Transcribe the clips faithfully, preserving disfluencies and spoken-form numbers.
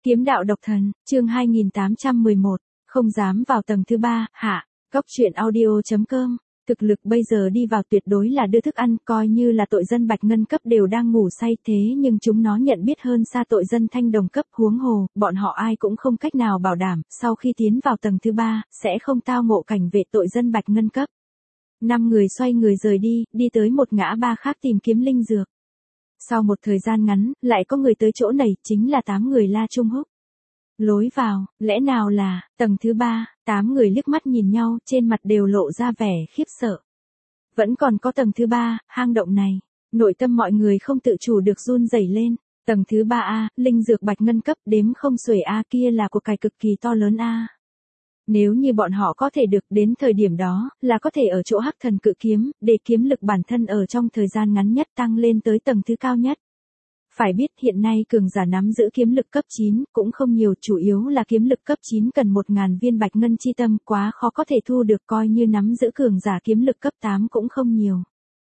Kiếm đạo độc thần, chương hai nghìn tám trăm mười một, không dám vào tầng thứ ba, hạ, Cóc truyện audio chấm com. Thực lực bây giờ đi vào tuyệt đối là đưa thức ăn, coi như là tội dân bạch ngân cấp đều đang ngủ say, thế nhưng chúng nó nhận biết hơn xa tội dân thanh đồng cấp, huống hồ, bọn họ ai cũng không cách nào bảo đảm, sau khi tiến vào tầng thứ ba, sẽ không tao ngộ cảnh vệ tội dân bạch ngân cấp. Năm người xoay người rời đi, đi tới một ngã ba khác tìm kiếm linh dược. Sau một thời gian ngắn, lại có người tới chỗ này, chính là tám người La Trung Húc. Lối vào, lẽ nào là, tầng thứ ba, tám người liếc mắt nhìn nhau, trên mặt đều lộ ra vẻ khiếp sợ. Vẫn còn có tầng thứ ba, hang động này, nội tâm mọi người không tự chủ được run rẩy lên. Tầng thứ ba A, linh dược bạch ngân cấp đếm không xuể A, kia là của cải cực kỳ to lớn A. Nếu như bọn họ có thể được đến thời điểm đó, là có thể ở chỗ hắc thần cự kiếm, để kiếm lực bản thân ở trong thời gian ngắn nhất tăng lên tới tầng thứ cao nhất. Phải biết hiện nay cường giả nắm giữ kiếm lực cấp chín, cũng không nhiều, chủ yếu là kiếm lực cấp chín cần một nghìn viên bạch ngân chi tâm, quá khó có thể thu được, coi như nắm giữ cường giả kiếm lực cấp tám cũng không nhiều.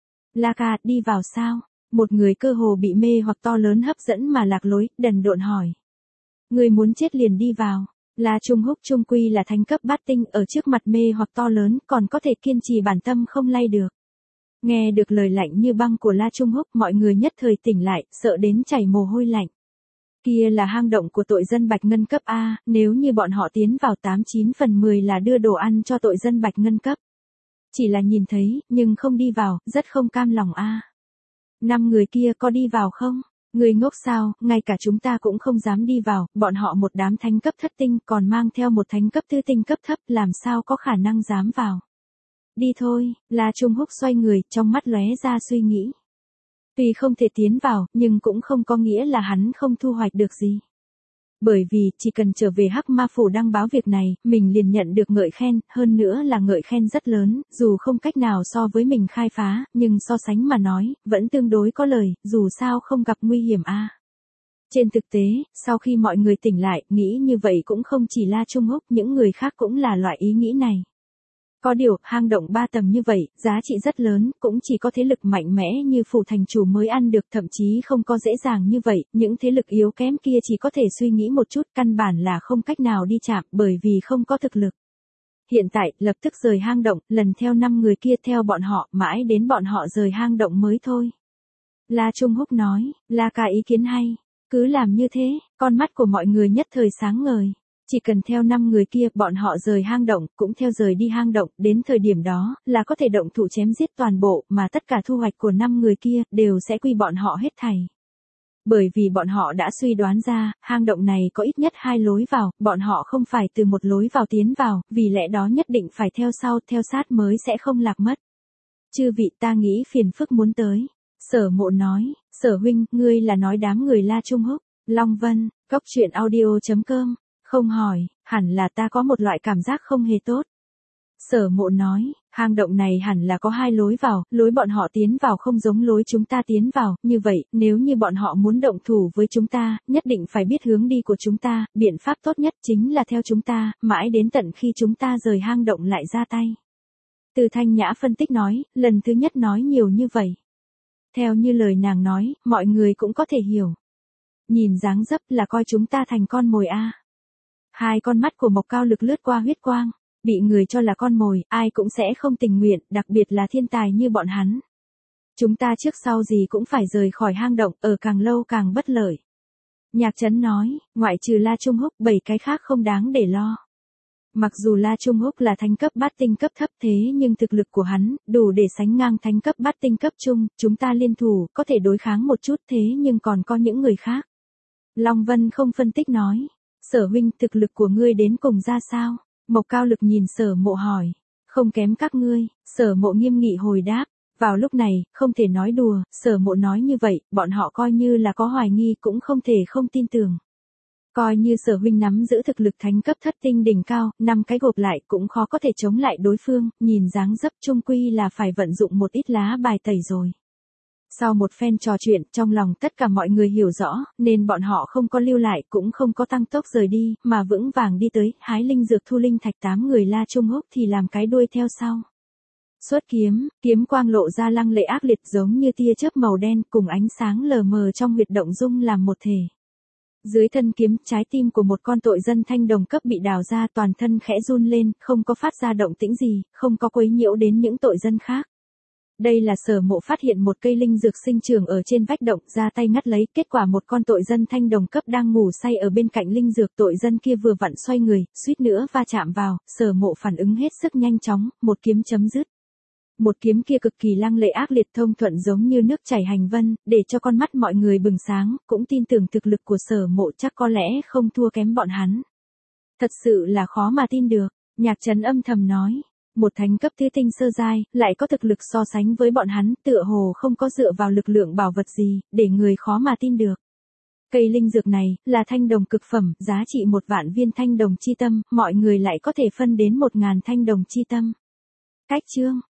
La ca, đi vào sao? Một người cơ hồ bị mê hoặc to lớn hấp dẫn mà lạc lối, đần độn hỏi. Người muốn chết liền đi vào. La Trung Húc trung quy là thánh cấp bát tinh, ở trước mặt mê hoặc to lớn còn có thể kiên trì bản tâm không lay được. Nghe được lời lạnh như băng của La Trung Húc, mọi người nhất thời tỉnh lại, sợ đến chảy mồ hôi lạnh. Kia là hang động của tội dân bạch ngân cấp A, nếu như bọn họ tiến vào tám chín phần mười là đưa đồ ăn cho tội dân bạch ngân cấp. Chỉ là nhìn thấy, nhưng không đi vào, rất không cam lòng A. Năm người kia có đi vào không? Người ngốc sao, ngay cả chúng ta cũng không dám đi vào, bọn họ một đám thánh cấp thất tinh còn mang theo một thánh cấp tư tinh cấp thấp, làm sao có khả năng dám vào. Đi thôi, La Trung Húc xoay người, trong mắt lóe ra suy nghĩ. Tuy không thể tiến vào, nhưng cũng không có nghĩa là hắn không thu hoạch được gì. Bởi vì, chỉ cần trở về Hắc Ma Phủ đăng báo việc này, mình liền nhận được ngợi khen, hơn nữa là ngợi khen rất lớn, dù không cách nào so với mình khai phá, nhưng so sánh mà nói, vẫn tương đối có lời, dù sao không gặp nguy hiểm a. Trên thực tế, sau khi mọi người tỉnh lại, nghĩ như vậy cũng không chỉ La Trung Húc, những người khác cũng là loại ý nghĩ này. Có điều, hang động ba tầng như vậy, giá trị rất lớn, cũng chỉ có thế lực mạnh mẽ như phủ thành chủ mới ăn được, thậm chí không có dễ dàng như vậy, những thế lực yếu kém kia chỉ có thể suy nghĩ một chút, căn bản là không cách nào đi chạm, bởi vì không có thực lực. Hiện tại, lập tức rời hang động, lần theo năm người kia theo bọn họ, mãi đến bọn họ rời hang động mới thôi. La Trung Húc nói, La ca ý kiến hay, cứ làm như thế, con mắt của mọi người nhất thời sáng ngời. Chỉ cần theo năm người kia, bọn họ rời hang động, cũng theo rời đi hang động, đến thời điểm đó, là có thể động thủ chém giết toàn bộ, mà tất cả thu hoạch của năm người kia, đều sẽ quy bọn họ hết thảy. Bởi vì bọn họ đã suy đoán ra, hang động này có ít nhất hai lối vào, bọn họ không phải từ một lối vào tiến vào, vì lẽ đó nhất định phải theo sau, theo sát mới sẽ không lạc mất. Chư vị, ta nghĩ phiền phức muốn tới. Sở Mộ nói, Sở huynh, ngươi là nói đám người La Trung Húc, Long Vân, Cóc truyện audio chấm com. Không hỏi, hẳn là ta có một loại cảm giác không hề tốt. Sở Mộ nói, hang động này hẳn là có hai lối vào, lối bọn họ tiến vào không giống lối chúng ta tiến vào, như vậy, nếu như bọn họ muốn động thủ với chúng ta, nhất định phải biết hướng đi của chúng ta, biện pháp tốt nhất chính là theo chúng ta, mãi đến tận khi chúng ta rời hang động lại ra tay. Từ Thanh Nhã phân tích nói, lần thứ nhất nói nhiều như vậy. Theo như lời nàng nói, mọi người cũng có thể hiểu. Nhìn dáng dấp là coi chúng ta thành con mồi a. Hai con mắt của Mộc Cao Lực lướt qua huyết quang, bị người cho là con mồi, ai cũng sẽ không tình nguyện, đặc biệt là thiên tài như bọn hắn. Chúng ta trước sau gì cũng phải rời khỏi hang động, ở càng lâu càng bất lợi. Nhạc Trấn nói, ngoại trừ La Trung Húc, bảy cái khác không đáng để lo. Mặc dù La Trung Húc là thánh cấp bát tinh cấp thấp thế nhưng thực lực của hắn, đủ để sánh ngang thánh cấp bát tinh cấp trung, chúng ta liên thủ, có thể đối kháng một chút thế nhưng còn có những người khác. Long Vân không phân tích nói. Sở huynh, thực lực của ngươi đến cùng ra sao? Mộc Cao Lực nhìn Sở Mộ hỏi. Không kém các ngươi, Sở Mộ nghiêm nghị hồi đáp. Vào lúc này, không thể nói đùa, Sở Mộ nói như vậy, bọn họ coi như là có hoài nghi cũng không thể không tin tưởng. Coi như Sở huynh nắm giữ thực lực thánh cấp thất tinh đỉnh cao, năm cái gộp lại cũng khó có thể chống lại đối phương, nhìn dáng dấp chung quy là phải vận dụng một ít lá bài tẩy rồi. Sau một phen trò chuyện, trong lòng tất cả mọi người hiểu rõ, nên bọn họ không có lưu lại, cũng không có tăng tốc rời đi, mà vững vàng đi tới, hái linh dược thu linh thạch. Tám người La Trung Húc thì làm cái đuôi theo sau. Xuất kiếm, kiếm quang lộ ra lăng lệ ác liệt giống như tia chớp màu đen, cùng ánh sáng lờ mờ trong huyệt động dung làm một thể. Dưới thân kiếm, trái tim của một con tội dân thanh đồng cấp bị đào ra, toàn thân khẽ run lên, không có phát ra động tĩnh gì, không có quấy nhiễu đến những tội dân khác. Đây là Sở Mộ phát hiện một cây linh dược sinh trưởng ở trên vách động, ra tay ngắt lấy, kết quả một con tội dân thanh đồng cấp đang ngủ say ở bên cạnh linh dược, tội dân kia vừa vặn xoay người, suýt nữa va chạm vào, Sở Mộ phản ứng hết sức nhanh chóng, một kiếm chấm dứt. Một kiếm kia cực kỳ lăng lệ ác liệt, thông thuận giống như nước chảy hành vân, để cho con mắt mọi người bừng sáng, cũng tin tưởng thực lực của Sở Mộ chắc có lẽ không thua kém bọn hắn. Thật sự là khó mà tin được, Nhạc Trấn âm thầm nói. Một thánh cấp tứ tinh sơ giai, lại có thực lực so sánh với bọn hắn, tựa hồ không có dựa vào lực lượng bảo vật gì, để người khó mà tin được. Cây linh dược này, là thanh đồng cực phẩm, giá trị một vạn viên thanh đồng chi tâm, mọi người lại có thể phân đến một ngàn thanh đồng chi tâm. Cách chương